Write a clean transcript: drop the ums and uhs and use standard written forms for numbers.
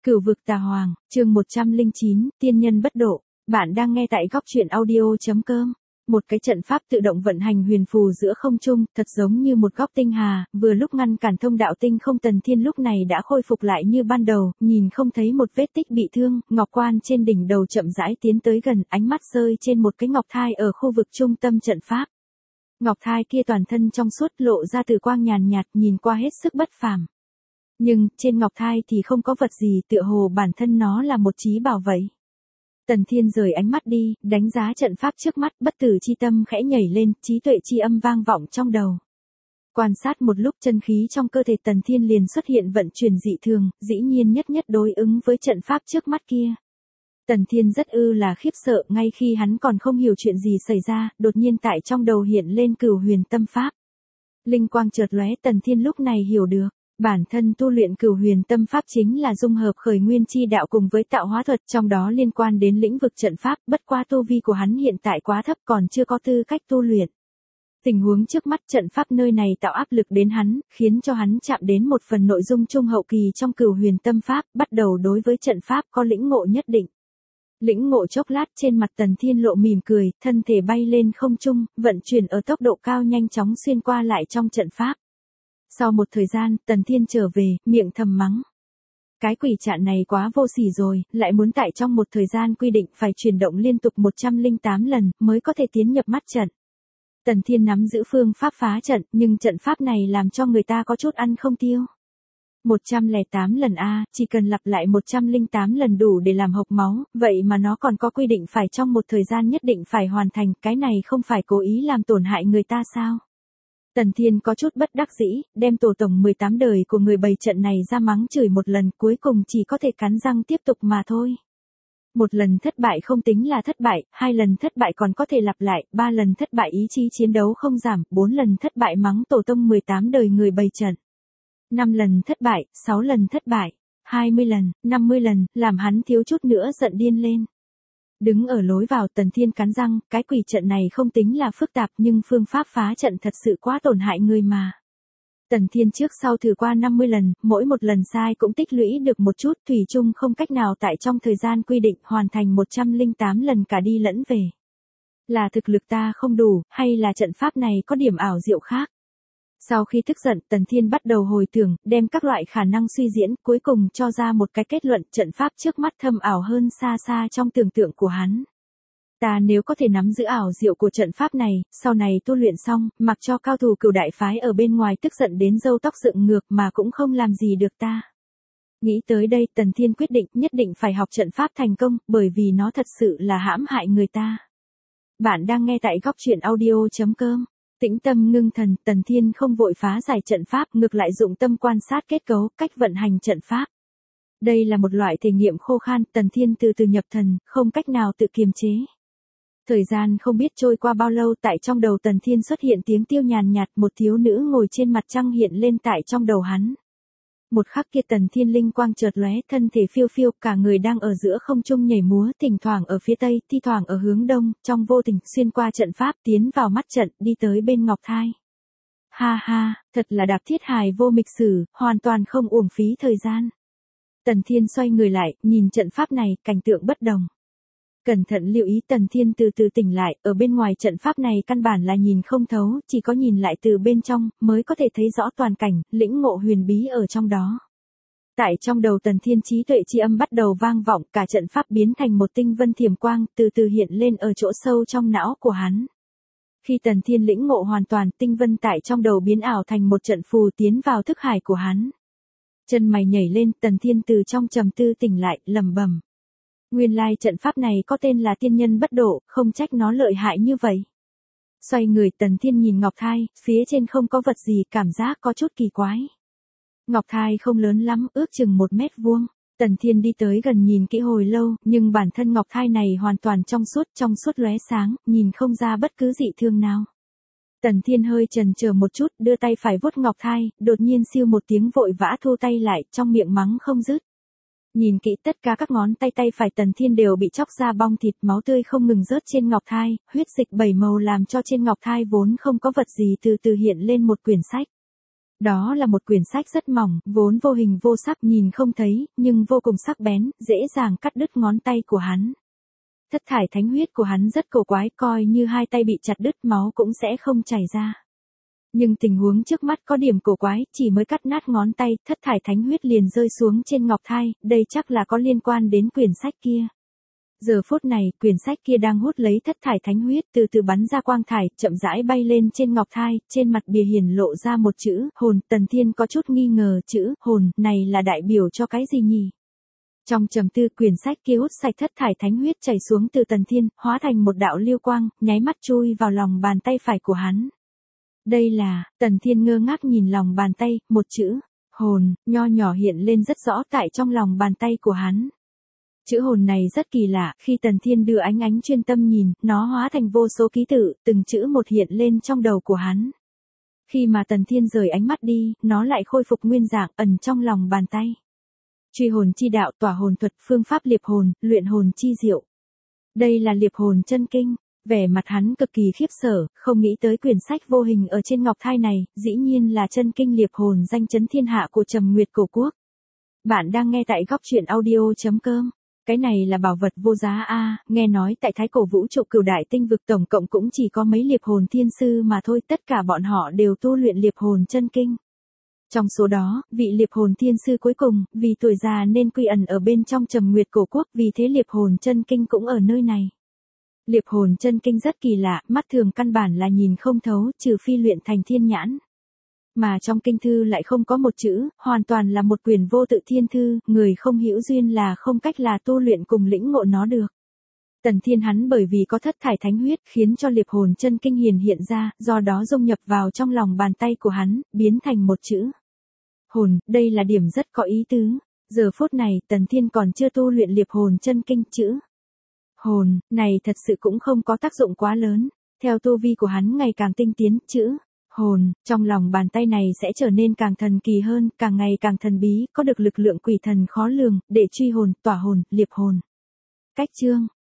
Cửu vực tà hoàng, chương 109, tiên nhân bất độ. Bạn đang nghe tại góc truyện audio.com. Một cái trận pháp tự động vận hành huyền phù giữa không trung, thật giống như một góc tinh hà, vừa lúc ngăn cản thông đạo tinh không. Tần Thiên lúc này đã khôi phục lại như ban đầu, nhìn không thấy một vết tích bị thương, ngọc quan trên đỉnh đầu chậm rãi tiến tới gần, ánh mắt rơi trên một cái ngọc thai ở khu vực trung tâm trận pháp. Ngọc thai kia toàn thân trong suốt, lộ ra từ quang nhàn nhạt, nhìn qua hết sức bất phàm. Nhưng, trên ngọc thai thì không có vật gì, tựa hồ bản thân nó là một trí bảo vậy. Tần Thiên rời ánh mắt đi, đánh giá trận pháp trước mắt, bất tử chi tâm khẽ nhảy lên, trí tuệ chi âm vang vọng trong đầu. Quan sát một lúc, chân khí trong cơ thể Tần Thiên liền xuất hiện vận chuyển dị thường, dĩ nhiên nhất đối ứng với trận pháp trước mắt kia. Tần Thiên rất là khiếp sợ, ngay khi hắn còn không hiểu chuyện gì xảy ra, đột nhiên tại trong đầu hiện lên Cửu Huyền Tâm Pháp. Linh quang chợt lóe, Tần Thiên lúc này hiểu được. Bản thân tu luyện Cửu Huyền Tâm Pháp chính là dung hợp khởi nguyên chi đạo cùng với tạo hóa thuật, trong đó liên quan đến lĩnh vực trận pháp, bất qua tu vi của hắn hiện tại quá thấp, còn chưa có tư cách tu luyện. Tình huống trước mắt trận pháp nơi này tạo áp lực đến hắn, khiến cho hắn chạm đến một phần nội dung trung hậu kỳ trong Cửu Huyền Tâm Pháp, bắt đầu đối với trận pháp có lĩnh ngộ nhất định. Lĩnh ngộ chốc lát, trên mặt Tần Thiên lộ mỉm cười, thân thể bay lên không trung, vận chuyển ở tốc độ cao, nhanh chóng xuyên qua lại trong trận pháp. Sau một thời gian, Tần Thiên trở về, miệng thầm mắng. Cái quỷ trạn này quá vô sỉ rồi, lại muốn tại trong một thời gian quy định phải chuyển động liên tục 108 lần, mới có thể tiến nhập mắt trận. Tần Thiên nắm giữ phương pháp phá trận, nhưng trận pháp này làm cho người ta có chút ăn không tiêu. 108 lần chỉ cần lặp lại 108 lần đủ để làm hộc máu, vậy mà nó còn có quy định phải trong một thời gian nhất định phải hoàn thành, cái này không phải cố ý làm tổn hại người ta sao? Tần Thiên có chút bất đắc dĩ, đem tổ tổng 18 đời của người bày trận này ra mắng chửi một lần, cuối cùng chỉ có thể cắn răng tiếp tục mà thôi. Một lần thất bại không tính là thất bại, 2 lần thất bại còn có thể lặp lại, 3 lần thất bại ý chí chiến đấu không giảm, 4 lần thất bại mắng tổ tông 18 đời người bày trận. 5 lần thất bại, 6 lần thất bại, 20 lần, 50 lần, làm hắn thiếu chút nữa giận điên lên. Đứng ở lối vào, Tần Thiên cắn răng, cái quỷ trận này không tính là phức tạp nhưng phương pháp phá trận thật sự quá tổn hại người mà. Tần Thiên trước sau thử qua 50 lần, mỗi một lần sai cũng tích lũy được một chút, thủy chung không cách nào tại trong thời gian quy định hoàn thành 108 lần cả đi lẫn về. Là thực lực ta không đủ, hay là trận pháp này có điểm ảo diệu khác? Sau khi tức giận, Tần Thiên bắt đầu hồi tưởng, đem các loại khả năng suy diễn, cuối cùng cho ra một cái kết luận, trận pháp trước mắt thâm ảo hơn xa xa trong tưởng tượng của hắn. Ta nếu có thể nắm giữ ảo diệu của trận pháp này, sau này tu luyện xong, mặc cho cao thủ Cửu đại phái ở bên ngoài tức giận đến râu tóc dựng ngược mà cũng không làm gì được ta. Nghĩ tới đây, Tần Thiên quyết định nhất định phải học trận pháp thành công, bởi vì nó thật sự là hãm hại người ta. Bạn đang nghe tại góc truyện audio.com. Tĩnh tâm ngưng thần, Tần Thiên không vội phá giải trận pháp, ngược lại dụng tâm quan sát kết cấu, cách vận hành trận pháp. Đây là một loại thể nghiệm khô khan, Tần Thiên từ từ nhập thần, không cách nào tự kiềm chế. Thời gian không biết trôi qua bao lâu, tại trong đầu Tần Thiên xuất hiện tiếng tiêu nhàn nhạt, một thiếu nữ ngồi trên mặt trăng hiện lên tại trong đầu hắn. Một khắc kia Tần Thiên linh quang chợt lóe, thân thể phiêu phiêu, cả người đang ở giữa không trung nhảy múa, thỉnh thoảng ở phía tây, thi thoảng ở hướng đông, trong vô tình xuyên qua trận pháp, tiến vào mắt trận, đi tới bên ngọc thai. Ha ha, thật là đạp thiết hài vô mịch sử, hoàn toàn không uổng phí thời gian. Tần Thiên xoay người lại, nhìn trận pháp này, cảnh tượng bất đồng. Cẩn thận lưu ý, Tần Thiên từ từ tỉnh lại, ở bên ngoài trận pháp này căn bản là nhìn không thấu, chỉ có nhìn lại từ bên trong, mới có thể thấy rõ toàn cảnh, lĩnh ngộ huyền bí ở trong đó. Tại trong đầu Tần Thiên, trí tuệ chi âm bắt đầu vang vọng, cả trận pháp biến thành một tinh vân thiểm quang, từ từ hiện lên ở chỗ sâu trong não của hắn. Khi Tần Thiên lĩnh ngộ hoàn toàn, tinh vân tại trong đầu biến ảo thành một trận phù tiến vào thức hải của hắn. Chân mày nhảy lên, Tần Thiên từ trong trầm tư tỉnh lại, lẩm bẩm. Nguyên lai trận pháp này có tên là tiên nhân bất độ, không trách nó lợi hại như vậy. Xoay người, Tần Thiên nhìn ngọc thai, phía trên không có vật gì, cảm giác có chút kỳ quái. Ngọc thai không lớn lắm, ước chừng 1 mét vuông. Tần Thiên đi tới gần nhìn kỹ hồi lâu, nhưng bản thân ngọc thai này hoàn toàn trong suốt lóe sáng, nhìn không ra bất cứ dị thương nào. Tần Thiên hơi chần chờ một chút, đưa tay phải vuốt ngọc thai, đột nhiên siêu một tiếng vội vã thu tay lại, trong miệng mắng không dứt. Nhìn kỹ tất cả các ngón tay phải Tần Thiên đều bị chóc ra bong thịt, máu tươi không ngừng rớt trên ngọc thai, huyết dịch 7 màu làm cho trên ngọc thai vốn không có vật gì từ từ hiện lên một quyển sách. Đó là một quyển sách rất mỏng, vốn vô hình vô sắc nhìn không thấy, nhưng vô cùng sắc bén, dễ dàng cắt đứt ngón tay của hắn. Thất thải thánh huyết của hắn rất cổ quái, coi như hai tay bị chặt đứt máu cũng sẽ không chảy ra. Nhưng tình huống trước mắt có điểm cổ quái, chỉ mới cắt nát ngón tay, thất thải thánh huyết liền rơi xuống trên ngọc thai, đây chắc là có liên quan đến quyển sách kia. Giờ phút này, quyển sách kia đang hút lấy thất thải thánh huyết, từ từ bắn ra quang thải, chậm rãi bay lên trên ngọc thai, trên mặt bìa hiển lộ ra một chữ, hồn. Tần Thiên có chút nghi ngờ, chữ hồn này là đại biểu cho cái gì nhỉ? Trong trầm tư, quyển sách kia hút sạch thất thải thánh huyết chảy xuống từ Tần Thiên, hóa thành một đạo lưu quang, nháy mắt chui vào lòng bàn tay phải của hắn. Đây là, Tần Thiên ngơ ngác nhìn lòng bàn tay, một chữ hồn nho nhỏ hiện lên rất rõ tại trong lòng bàn tay của hắn. Chữ hồn này rất kỳ lạ, khi Tần Thiên đưa ánh chuyên tâm nhìn, nó hóa thành vô số ký tự, từng chữ một hiện lên trong đầu của hắn. Khi mà Tần Thiên rời ánh mắt đi, nó lại khôi phục nguyên dạng, ẩn trong lòng bàn tay. Truy hồn chi đạo, tỏa hồn thuật, phương pháp liệp hồn, luyện hồn chi diệu. Đây là liệp hồn chân kinh. Vẻ mặt hắn cực kỳ khiếp sợ, không nghĩ tới quyển sách vô hình ở trên ngọc thai này, dĩ nhiên là chân kinh liệp hồn danh chấn thiên hạ của Trầm Nguyệt Cổ Quốc. Bạn đang nghe tại góc truyện audio.com. Cái này là bảo vật vô giá a, nghe nói tại Thái Cổ vũ trụ Cửu Đại Tinh vực tổng cộng cũng chỉ có mấy liệp hồn thiên sư mà thôi, tất cả bọn họ đều tu luyện liệp hồn chân kinh. Trong số đó, vị liệp hồn thiên sư cuối cùng, vì tuổi già nên quy ẩn ở bên trong Trầm Nguyệt Cổ Quốc, vì thế liệp hồn chân kinh cũng ở nơi này. Liệp hồn chân kinh rất kỳ lạ, mắt thường căn bản là nhìn không thấu, trừ phi luyện thành thiên nhãn. Mà trong kinh thư lại không có một chữ, hoàn toàn là một quyển vô tự thiên thư, người không hữu duyên là không cách là tu luyện cùng lĩnh ngộ nó được. Tần Thiên hắn bởi vì có thất thải thánh huyết khiến cho liệp hồn chân kinh hiện ra, do đó dung nhập vào trong lòng bàn tay của hắn, biến thành một chữ hồn, đây là điểm rất có ý tứ. Giờ phút này, Tần Thiên còn chưa tu luyện liệp hồn chân kinh, chữ hồn này thật sự cũng không có tác dụng quá lớn. Theo tu vi của hắn ngày càng tinh tiến, chữ hồn trong lòng bàn tay này sẽ trở nên càng thần kỳ hơn, càng ngày càng thần bí, có được lực lượng quỷ thần khó lường, để truy hồn, tỏa hồn, liệp hồn. Cách chương